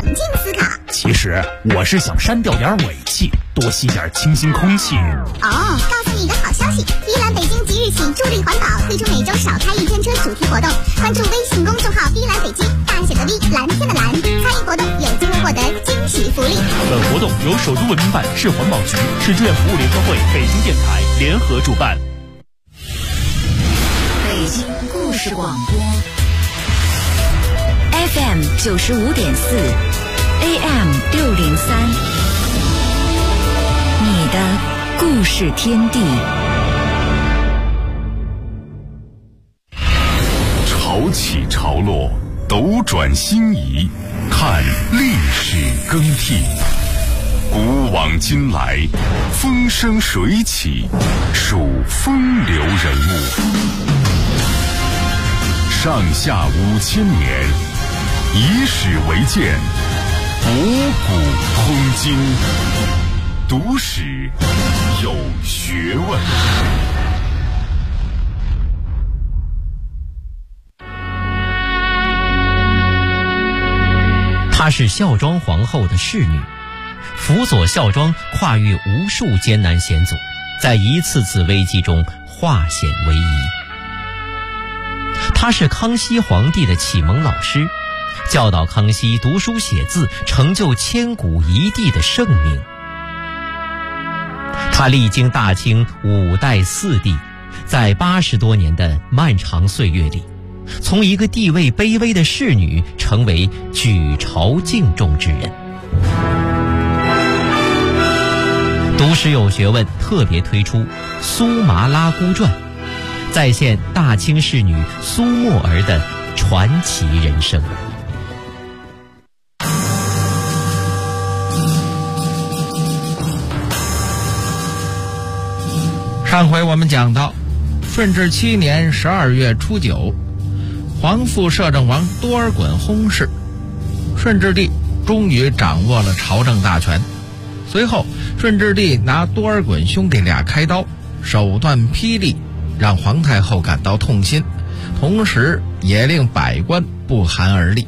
静思考。 其实我是想删掉点尾气，多吸点清新空气。 告诉你一个好消息，依兰北京即日起助力环保，推出每周少开一天车主题活动。关注微信公众号依兰北京，大写的 V， 蓝天的蓝，参与活动有机会获得惊喜福利。 本活动由首都文明办、市环保局、市志愿服务联合会、北京电台联合主办。 北京故事广播 FM 95.4 AM 603，你的故事天地。 潮起潮落，斗转星移，看历史更替。古往今来，风生水起，数风流人物。上下5000年，以史为鉴，博古通今，读史有学问。 她是孝庄皇后的侍女，辅佐孝庄跨越无数艰难险阻，在一次次危机中化险为夷。她是康熙皇帝的启蒙老师，教导康熙读书写字，成就千古一帝的圣明。她历经大清5代4帝，在80多年的漫长岁月里，从一个地位卑微的侍女成为举朝敬重之人。读史有学问特别推出《苏麻拉姑传》，再现大清侍女苏沫儿的传奇人生。 上回我们讲到，顺治7年12月初9，皇父摄政王多尔衮薨逝，顺治帝终于掌握了朝政大权。随后，顺治帝拿多尔衮兄弟俩开刀，手段霹雳，让皇太后感到痛心，同时也令百官不寒而栗。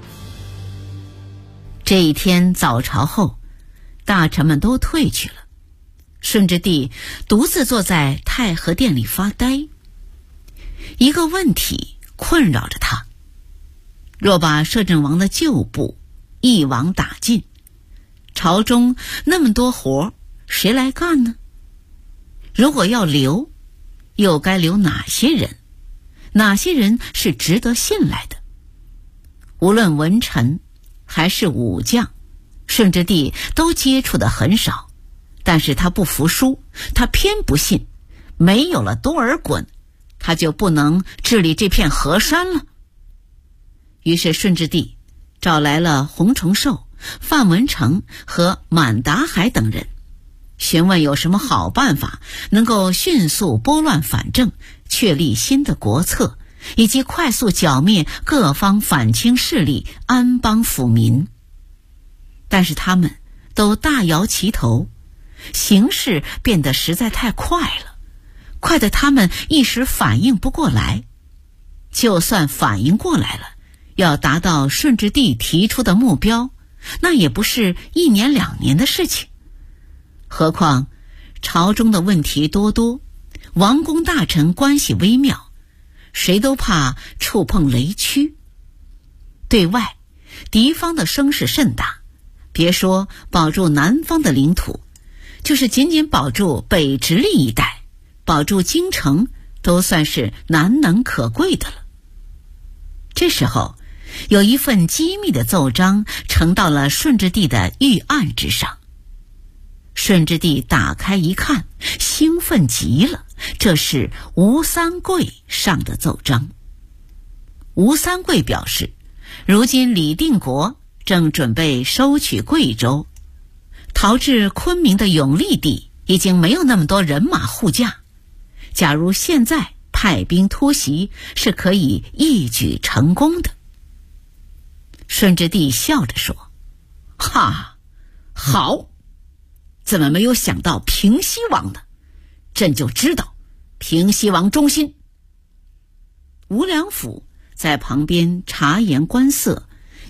这一天早朝后，大臣们都退去了，顺治帝独自坐在太和殿里发呆。一个问题困扰着他：若把摄政王的旧部一网打尽，朝中那么多活谁来干呢？如果要留，又该留哪些人？哪些人是值得信赖的？无论文臣还是武将，顺治帝都接触得很少，但是他不服输，他偏不信没有了多尔衮，他就不能治理这片河山了。于是顺治帝找来了洪承寿、范文成和满达海等人，询问有什么好办法能够迅速拨乱反正，确立新的国策，以及快速剿灭各方反清势力，安邦抚民。但是他们都大摇其头，形势变得实在太快了，快得他们一时反应不过来。就算反应过来了，要达到顺治帝提出的目标，那也不是1年2年的事情。何况朝中的问题多，王公大臣关系微妙，谁都怕触碰雷区。对外，敌方的声势甚大，别说保住南方的领土，就是仅仅保住北直隶一带，保住京城，都算是难能可贵的了。这时候，有一份机密的奏章呈到了顺治帝的御案之上。顺治帝打开一看，兴奋极了，这是吴三桂上的奏章。吴三桂表示，如今李定国正准备收取贵州，逃至昆明的永历帝已经没有那么多人马护驾，假如现在派兵突袭，是可以一举成功的。顺治帝笑着说：哈，好，怎么没有想到平西王呢？朕就知道平西王忠心。吴良辅在旁边察言观色，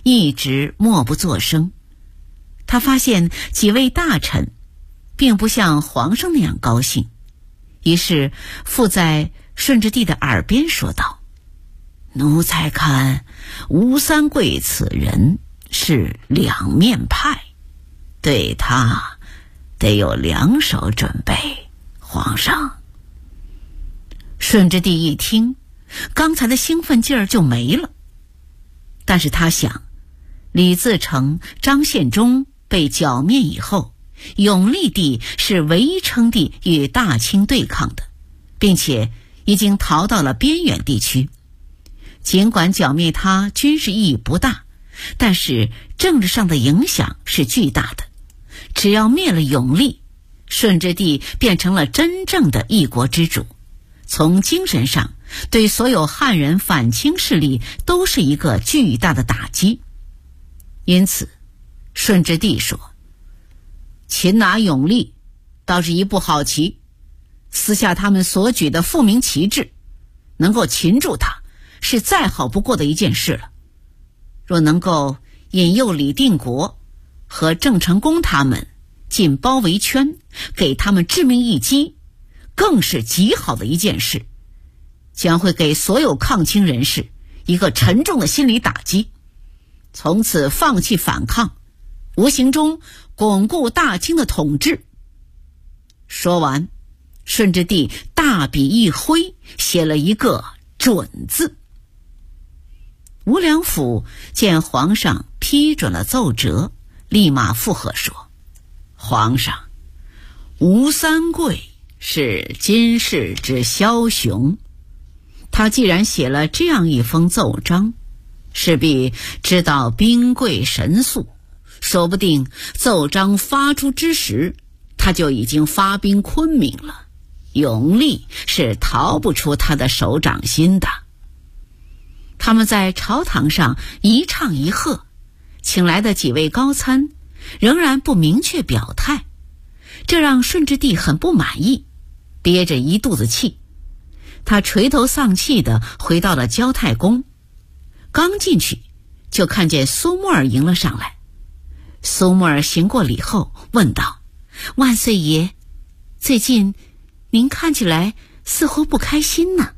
一直默不作声。他发现几位大臣并不像皇上那样高兴，于是附在顺治帝的耳边说道：奴才看吴三桂此人是两面派，对他得有两手准备，皇上。顺治帝一听，刚才的兴奋劲儿就没了。但是他想，李自成、张献忠被剿灭以后，永历帝是唯一称帝与大清对抗的，并且已经逃到了边远地区。尽管剿灭他军事意义不大，但是政治上的影响是巨大的。只要灭了永历，顺治帝变成了真正的一国之主，从精神上对所有汉人反清势力都是一个巨大的打击。因此顺治帝说，擒拿永历倒是一步好棋，撕下他们所举的复明旗帜，能够擒住他是再好不过的一件事了。若能够引诱李定国和郑成功他们进包围圈，给他们致命一击，更是极好的一件事，将会给所有抗清人士一个沉重的心理打击，从此放弃反抗，无形中巩固大清的统治。说完，顺治帝大笔一挥，写了一个准字。吴良辅见皇上批准了奏折，立马附和说，皇上，吴三桂是今世之枭雄，他既然写了这样一封奏章，势必知道兵贵神速，说不定奏章发出之时，他就已经发兵昆明了，永历是逃不出他的手掌心的。他们在朝堂上一唱一和，请来的几位高参仍然不明确表态，这让顺治帝很不满意，憋着一肚子气。他垂头丧气地回到了交太宫，刚进去就看见苏沫儿迎了上来。苏沫儿行过礼后问道，万岁爷，最近您看起来似乎不开心呢。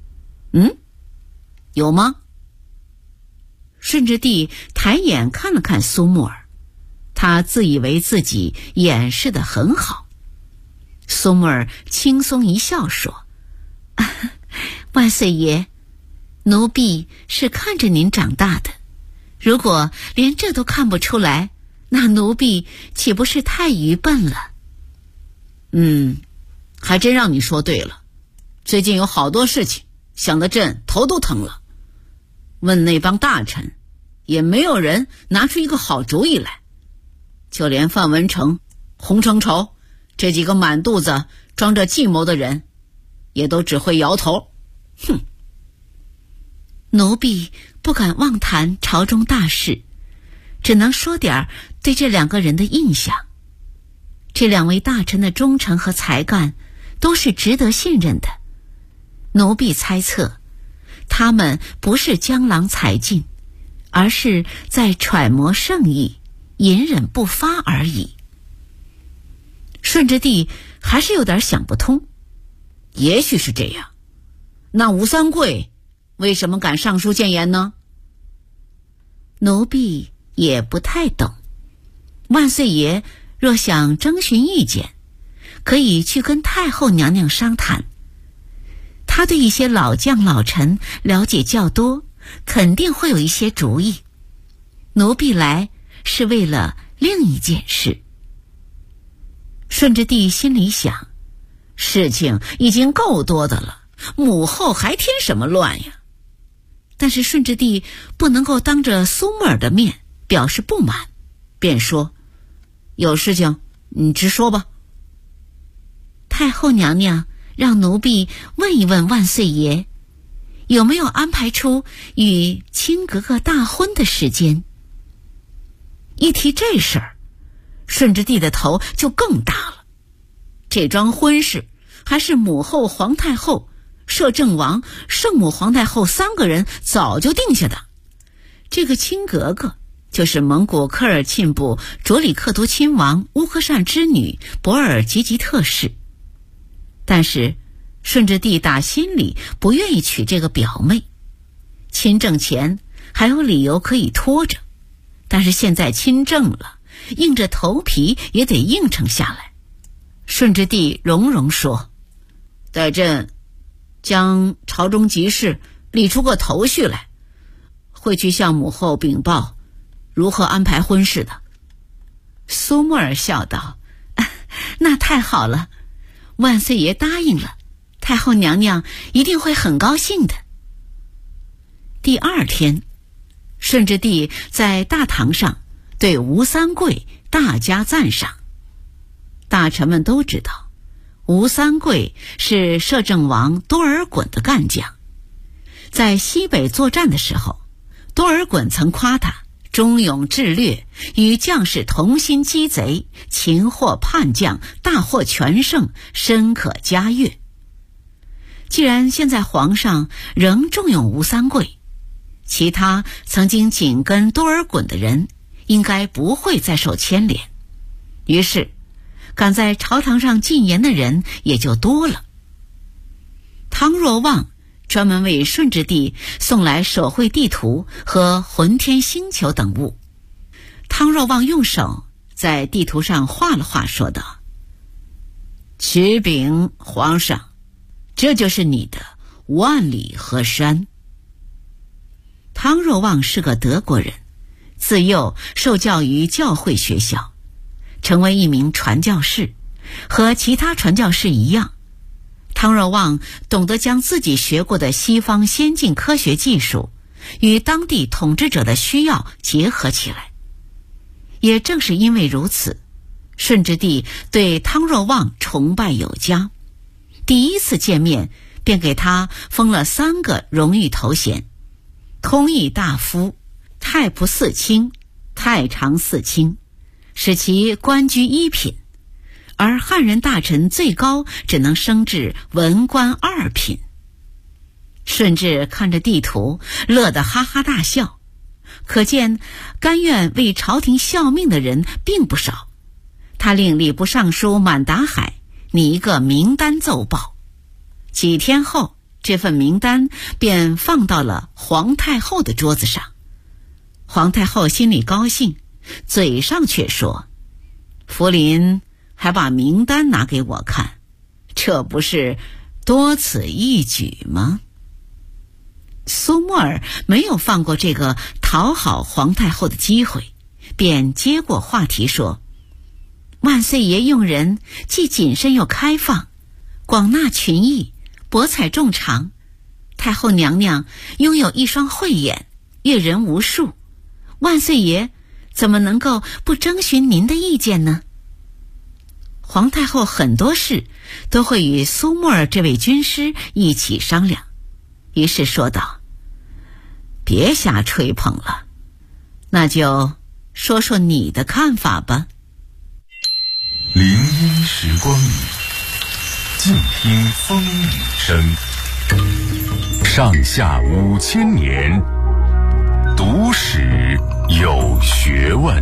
有吗？顺治帝抬眼看了看苏沫儿，他自以为自己掩饰得很好。苏沫儿轻松一笑说，万岁爷，奴婢是看着您长大的，如果连这都看不出来，那奴婢岂不是太愚笨了？还真让你说对了，最近有好多事情想得朕头都疼了。问那帮大臣，也没有人拿出一个好主意来，就连范文成、洪承畴这几个满肚子装着计谋的人，也都只会摇头。奴婢不敢妄谈朝中大事，只能说点对这两个人的印象。这两位大臣的忠诚和才干都是值得信任的，奴婢猜测他们不是江郎才尽，而是在揣摩圣意，隐忍不发而已。顺治帝还是有点想不通，也许是这样，那吴三桂为什么敢上书谏言呢？奴婢也不太懂，万岁爷若想征询意见，可以去跟太后娘娘商谈。他对一些老将老臣了解较多，肯定会有一些主意。奴婢来是为了另一件事。顺治帝心里想，事情已经够多的了，母后还添什么乱呀？但是顺治帝不能够当着苏沫儿的面表示不满，便说，有事情你直说吧。太后娘娘让奴婢问一问万岁爷，有没有安排出与亲格格大婚的时间。一提这事儿，顺治帝的头就更大了。这桩婚事还是母后、皇太后、摄政王、圣母皇太后3个人早就定下的， 这个亲格格就是蒙古科尔沁部卓里克图亲王乌合善之女博尔吉吉特氏。但是顺治帝打心里不愿意娶这个表妹，亲政前还有理由可以拖着，但是现在亲政了，硬着头皮也得应承下来。顺治帝容容说，待朕将朝中急事理出个头绪来，会去向母后禀报如何安排婚事的。苏沫儿笑道，那太好了，万岁爷答应了，太后娘娘一定会很高兴的。第二天，顺治帝在大堂上对吴三桂大加赞赏。大臣们都知道，吴三桂是摄政王多尔衮的干将。在西北作战的时候，多尔衮曾夸他忠勇智略，与将士同心击贼，擒获叛将，大获全胜，深可嘉悦。既然现在皇上仍重用吴三桂，其他曾经紧跟多尔衮的人应该不会再受牵连，于是敢在朝堂上进言的人也就多了。汤若望专门为顺治帝送来手绘地图和浑天星球等物。汤若望用手在地图上画了画，说道，启禀皇上，这就是你的万里河山。汤若望是个德国人，自幼受教于教会学校，成为一名传教士。和其他传教士一样，汤若望懂得将自己学过的西方先进科学技术与当地统治者的需要结合起来。也正是因为如此，顺治帝对汤若望崇拜有加，第一次见面便给他封了3个荣誉头衔：通议大夫、太仆寺卿、太常寺卿，使其官居1品，而汉人大臣最高只能升至文官2品。顺治看着地图，乐得哈哈大笑，可见甘愿为朝廷效命的人并不少。他令礼部尚书满达海拟一个名单奏报，几天后，这份名单便放到了皇太后的桌子上。皇太后心里高兴，嘴上却说，福临还把名单拿给我看，这不是多此一举吗？苏沫儿没有放过这个讨好皇太后的机会，便接过话题说，万岁爷用人既谨慎又开放，广纳群艺，博采众长，太后娘娘拥有一双慧眼，阅人无数，万岁爷怎么能够不征询您的意见呢？皇太后很多事都会与苏沫儿这位军师一起商量，于是说道，别瞎吹捧了，那就说说你的看法吧。 林荫时光里，静听风雨声。上下5000年，读史有学问。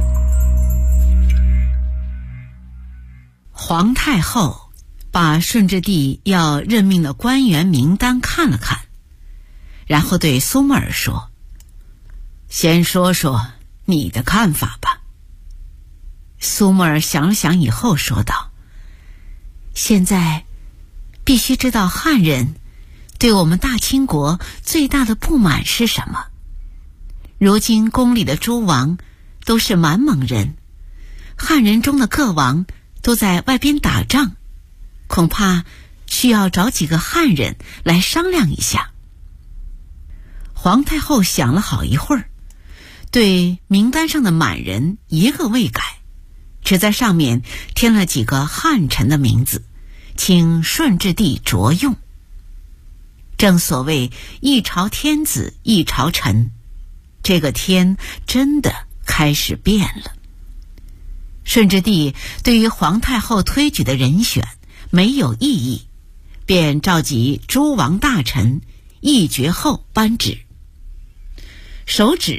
皇太后把顺治帝要任命的官员名单看了看，然后对苏沫儿说，先说说你的看法吧。苏沫儿想了想以后说道，现在必须知道汉人对我们大清国最大的不满是什么。如今宫里的诸王都是满蒙人，汉人中的各王都在外边打仗，恐怕需要找几个汉人来商量一下。皇太后想了好一会儿，对名单上的满人一个未改，只在上面添了几个汉臣的名字，请顺治帝着用。正所谓一朝天子一朝臣，这个天真的开始变了。顺治帝对于皇太后推举的人选没有异议，便召集诸王大臣议决后颁旨，手指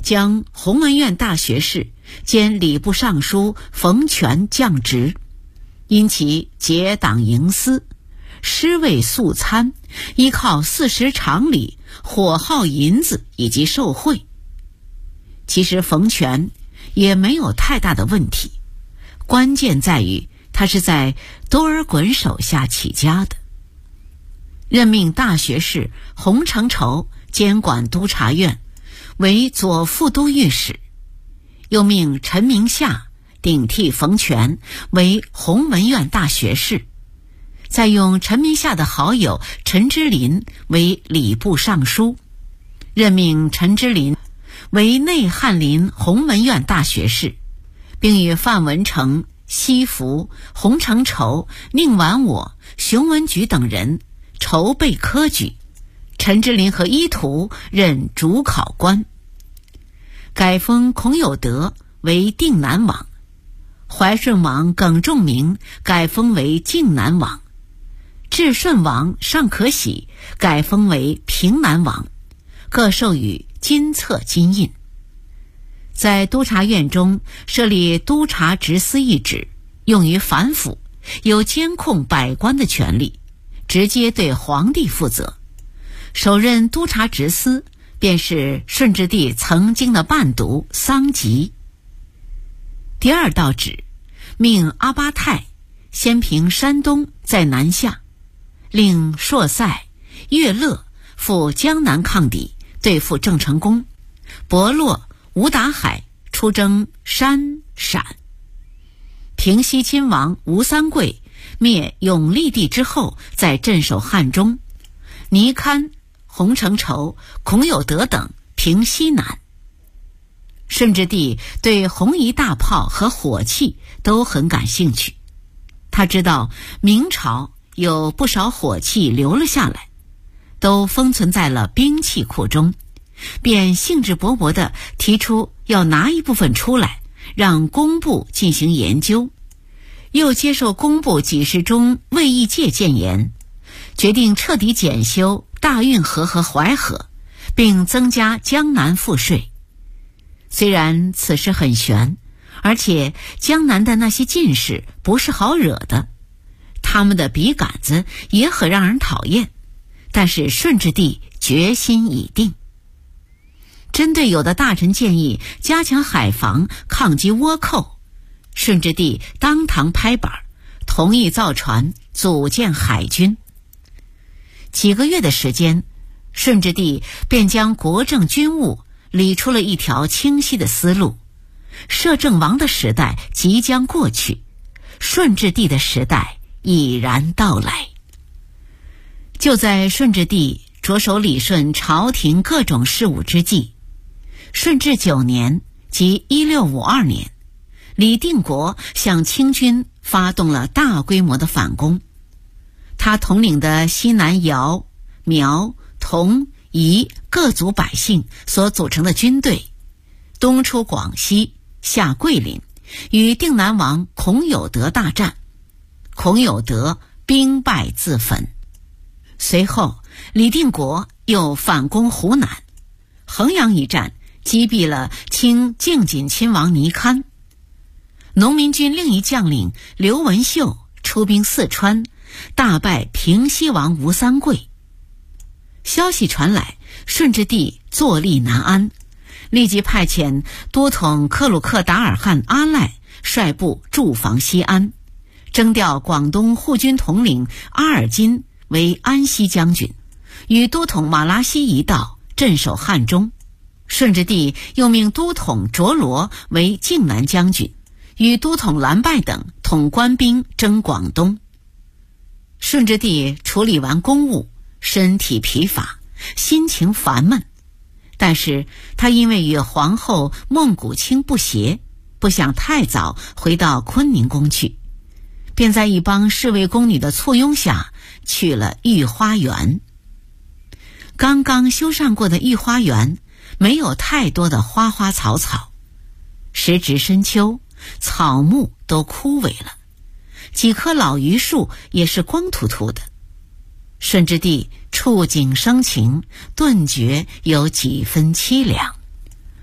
将弘文院大学士兼礼部尚书冯权降职，因其结党营私，尸位素餐，依靠40常理，火耗银子以及受贿。其实冯权也没有太大的问题，关键在于他是在多尔衮手下起家的。任命大学士洪承畴监管督察院，为左副都御史，又命陈明夏顶替冯权为弘文院大学士，再用陈明夏的好友陈之苓为礼部尚书，任命陈之苓为内翰林弘文院大学士，并与范文成、西福、洪承畴、宁完我、熊文举等人筹备科举，陈之苓和伊图任主考官，改封孔有德为定南王，怀顺王耿仲明改封为靖南王，至顺王尚可喜改封为平南王，各授予金册金印。在督察院中设立督察执司一职，用于反腐，有监控百官的权利，直接对皇帝负责。首任督察执司便是顺治帝曾经的伴读桑吉。第二道旨，命阿巴泰先平山东，在南下，令硕塞、岳乐赴江南抗敌，对付郑成功，伯洛、吴达海出征山陕。平西亲王吴三桂灭永历帝之后，在镇守汉中，倪堪、洪承畴、孔有德等平西南。顺治帝对红夷大炮和火器都很感兴趣，他知道明朝有不少火器留了下来，都封存在了兵器库中，便兴致勃勃地提出要拿一部分出来，让工部进行研究。又接受工部给事中魏义介谏言，决定彻底检修大运河和淮河，并增加江南赋税。虽然此事很悬，而且江南的那些进士不是好惹的，他们的笔杆子也很让人讨厌，但是顺治帝决心已定。针对有的大臣建议加强海防，抗击倭寇，顺治帝当堂拍板，同意造船组建海军。几个月的时间，顺治帝便将国政军务理出了一条清晰的思路。摄政王的时代即将过去，顺治帝的时代已然到来。就在顺治帝着手理顺朝廷各种事务之际，顺治9年，即1652年，李定国向清军发动了大规模的反攻。他统领的西南姚、苗、侗、彝各族百姓所组成的军队，东出广西，下桂林，与定南王孔有德大战，孔有德兵败自焚。随后李定国又反攻湖南，衡阳一战击毙了清靖锦亲王倪堪。农民军另一将领刘文秀出兵四川，大败平西王吴三桂。消息传来，顺治帝坐立难安，立即派遣都统克鲁克达尔汗阿赖率部驻防西安，征调广东护军统领阿尔金为安西将军，与都统马拉西一道镇守汉中。顺治帝又命都统卓罗为靖南将军，与都统蓝拜等统官兵征广东。顺治帝处理完公务，身体疲乏，心情烦闷，但是他因为与皇后孟古卿不协，不想太早回到坤宁宫去，便在一帮侍卫宫女的簇拥下去了御花园。刚刚修缮过的御花园没有太多的花花草草，时值深秋，草木都枯萎了，几棵老榆树也是光秃秃的。顺治帝触景生情，顿觉有几分凄凉。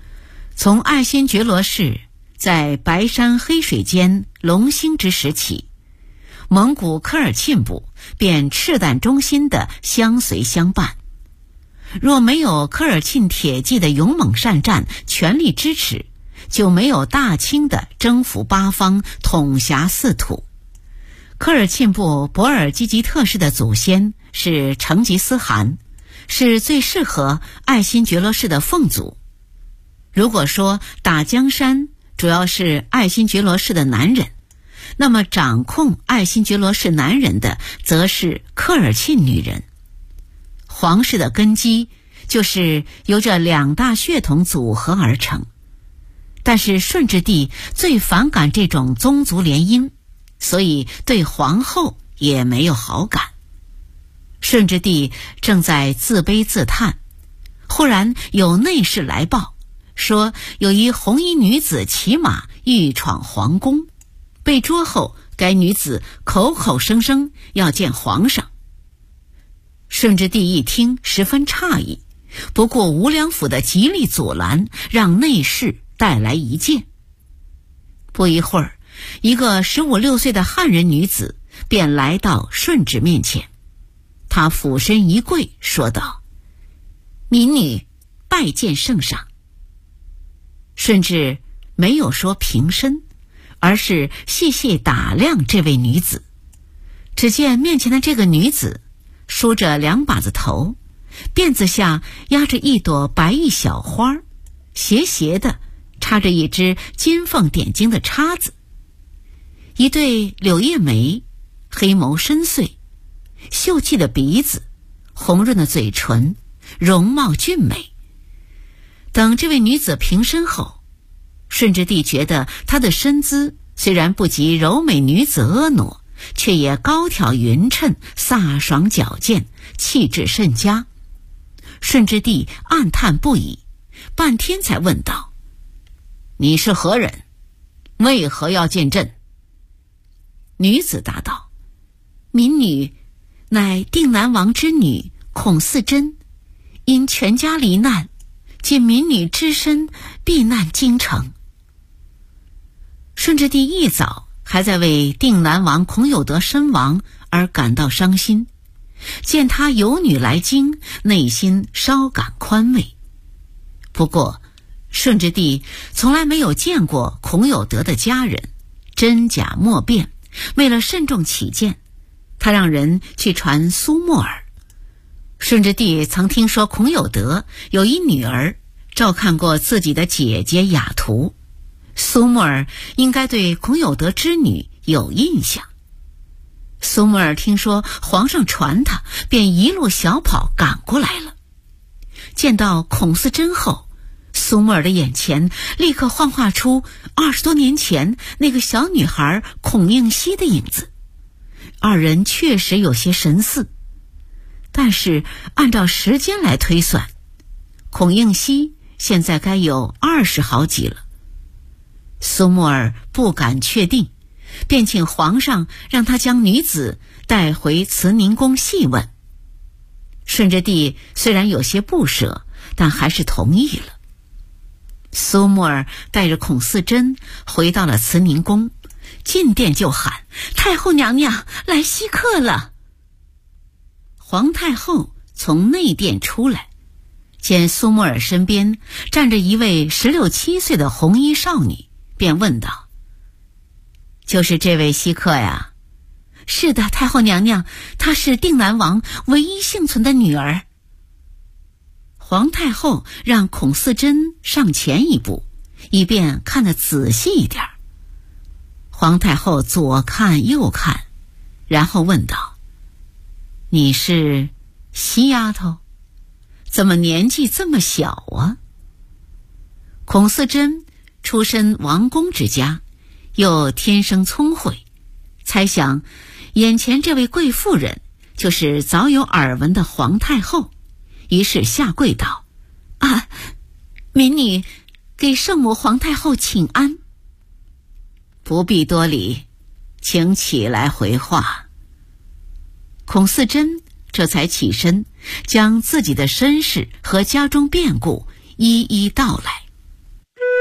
从爱新觉罗氏在白山黑水间隆兴之时起，蒙古科尔沁部便赤胆忠心地相随相伴。若没有科尔沁铁骑的勇猛善战全力支持，就没有大清的征服八方统辖四土。科尔沁部博尔济吉特氏的祖先是成吉思汗，是最适合爱新觉罗氏的凤祖。如果说打江山主要是爱新觉罗氏的男人，那么掌控爱新觉罗氏男人的则是科尔沁女人。皇室的根基就是由这两大血统组合而成，但是顺治帝最反感这种宗族联姻，所以对皇后也没有好感。顺治帝正在自卑自叹，忽然有内侍来报，说有一红衣女子骑马欲闯皇宫，被捉后该女子口口声声要见皇上。顺治帝一听十分诧异，不顾无良府的极力阻拦，让内侍带来一见。不一会儿，一个15、16岁的汉人女子便来到顺治面前，她俯身一跪，说道：“民女拜见圣上。”顺治没有说平身，而是细细打量这位女子。只见面前的这个女子梳着2把子头，辫子下压着一朵白玉小花，斜斜的插着一只金凤点睛的叉子，一对柳叶眉，黑眸深邃，秀气的鼻子，红润的嘴唇，容貌俊美。等这位女子平身后，顺治帝觉得她的身姿虽然不及柔美女子婀娜，却也高挑匀称，飒爽矫健，气质甚佳。顺治帝暗叹不已，半天才问道：“你是何人？为何要见朕？”女子答道：“民女乃定南王之女孔四珍，因全家罹难，仅民女只身避难京城。”顺治帝一早还在为定南王孔有德身亡而感到伤心，见他有女来京，内心稍感宽慰。不过顺治帝从来没有见过孔有德的家人，真假莫辨。为了慎重起见，他让人去传苏沫儿。顺治帝曾听说孔有德有一女儿照看过自己的姐姐雅图，苏沫儿应该对孔有德之女有印象。苏沫儿听说皇上传他，便一路小跑赶过来了。见到孔四珍后，苏沫儿的眼前立刻幻化出20多年前那个小女孩孔应希的影子。二人确实有些神似，但是按照时间来推算，孔应希现在该有20好几了。苏沫儿不敢确定，便请皇上让他将女子带回慈宁宫细问。顺治帝虽然有些不舍，但还是同意了。苏沫儿带着孔四珍回到了慈宁宫，进殿就喊：“太后娘娘来稀客了。”皇太后从内殿出来，见苏沫儿身边站着一位16、17岁的红衣少女，便问道：“就是这位稀客呀？”“是的，太后娘娘，她是定南王唯一幸存的女儿。”皇太后让孔四珍上前一步，以便看得仔细一点。皇太后左看右看，然后问道：“你是西丫头？怎么年纪这么小啊？”孔四珍出身王公之家，又天生聪慧，猜想眼前这位贵妇人就是早有耳闻的皇太后，于是下跪道：“啊，民女给圣母皇太后请安。”“不必多礼，请起来回话。”孔四珍这才起身，将自己的身世和家中变故一一道来。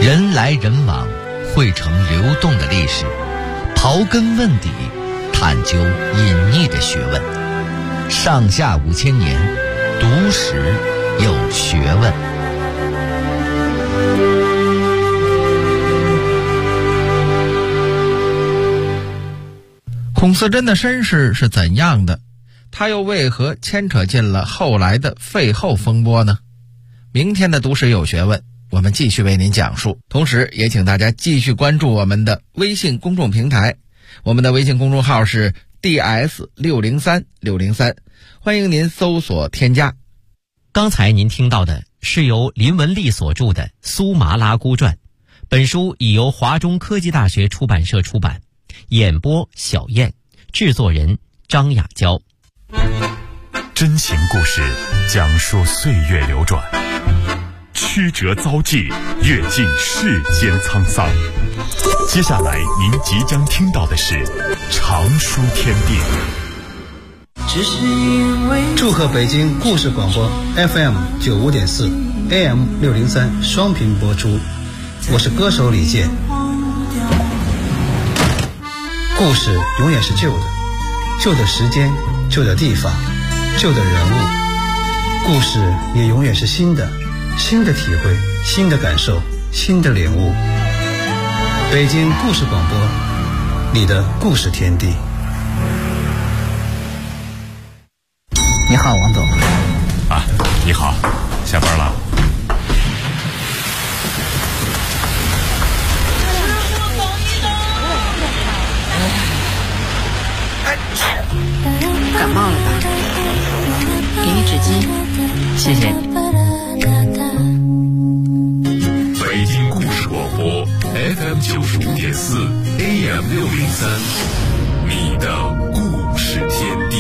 人来人往，汇成流动的历史，刨根问底，探究隐匿的学问。上下5000年，读史有学问。 孔思真的身世是怎样的？他又为何牵扯进了后来的废后风波呢？明天的读史有学问，我们继续为您讲述，同时也请大家继续关注我们的微信公众平台，我们的微信公众号是 DS603603，欢迎您搜索添加。 刚才您听到的是由林文丽所著的《苏麻拉姑传》，本书已由华中科技大学出版社出版，演播小燕，制作人张雅娇。 真情故事讲述岁月流转，曲折遭际，阅尽世间沧桑。接下来您即将听到的是常书天地。 祝贺北京故事广播 FM 95.4 AM 603双频播出，我是歌手李健。故事永远是旧的，旧的时间，旧的地方，旧的人物。故事也永远是新的，新的体会，新的感受，新的领悟。北京故事广播，你的故事天地。你好，王总。 啊，你好，下班了。 感冒了吧？给你纸巾，谢谢你。 北京故事广播 FM 95.4 AM 603，你的故事天地。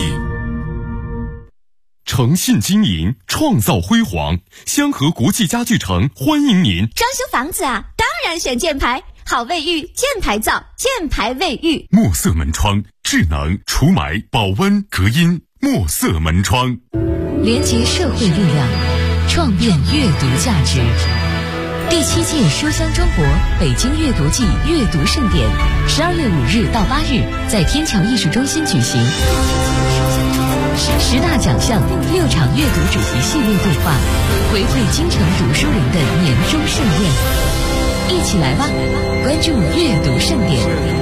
诚信经营，创造辉煌。香河国际家具城欢迎您。 装修房子啊，当然选箭牌，好卫浴，箭牌造，箭牌卫浴。 墨色门窗，智能除霾、保温、隔音。墨色门窗， 连接社会力量，创变阅读价值。第7届书香中国北京阅读季阅读盛典，12月5日到8日在天桥艺术中心举行。10大奖项，6场阅读主题系列对话，回馈京城读书人的年终盛宴。一起来吧，关注阅读盛典。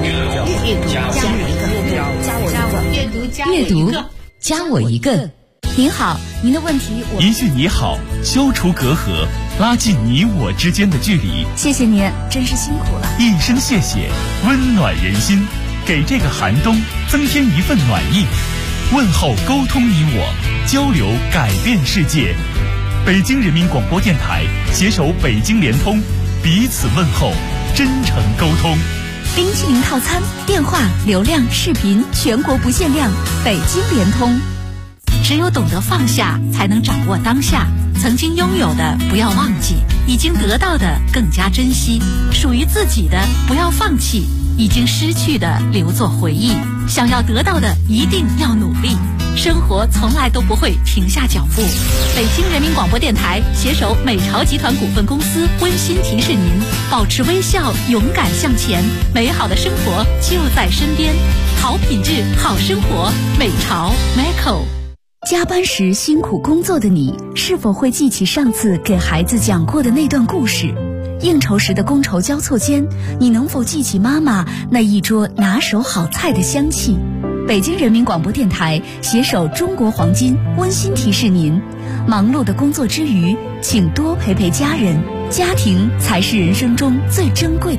阅读加我一个。 您好，您的问题我一句你好，消除隔阂，拉近你我之间的距离。 谢谢您，真是辛苦了。 一声谢谢，温暖人心，给这个寒冬增添一份暖意。问候沟通你我，交流改变世界。北京人民广播电台携手北京联通，彼此问候，真诚沟通。 冰淇淋套餐，电话、流量、视频全国不限量，北京联通。 只有懂得放下，才能掌握当下。曾经拥有的不要忘记，已经得到的更加珍惜，属于自己的不要放弃，已经失去的留作回忆。想要得到的一定要努力，生活从来都不会停下脚步。北京人民广播电台携手美巢集团股份公司温馨提示您：保持微笑，勇敢向前，美好的生活就在身边。好品质，好生活，美巢 Macco。 加班时辛苦工作的你，是否会记起上次给孩子讲过的那段故事？应酬时的觥筹交错间，你能否记起妈妈那一桌拿手好菜的香气？北京人民广播电台携手中国黄金温馨提示您：忙碌的工作之余，请多陪陪家人，家庭才是人生中最珍贵的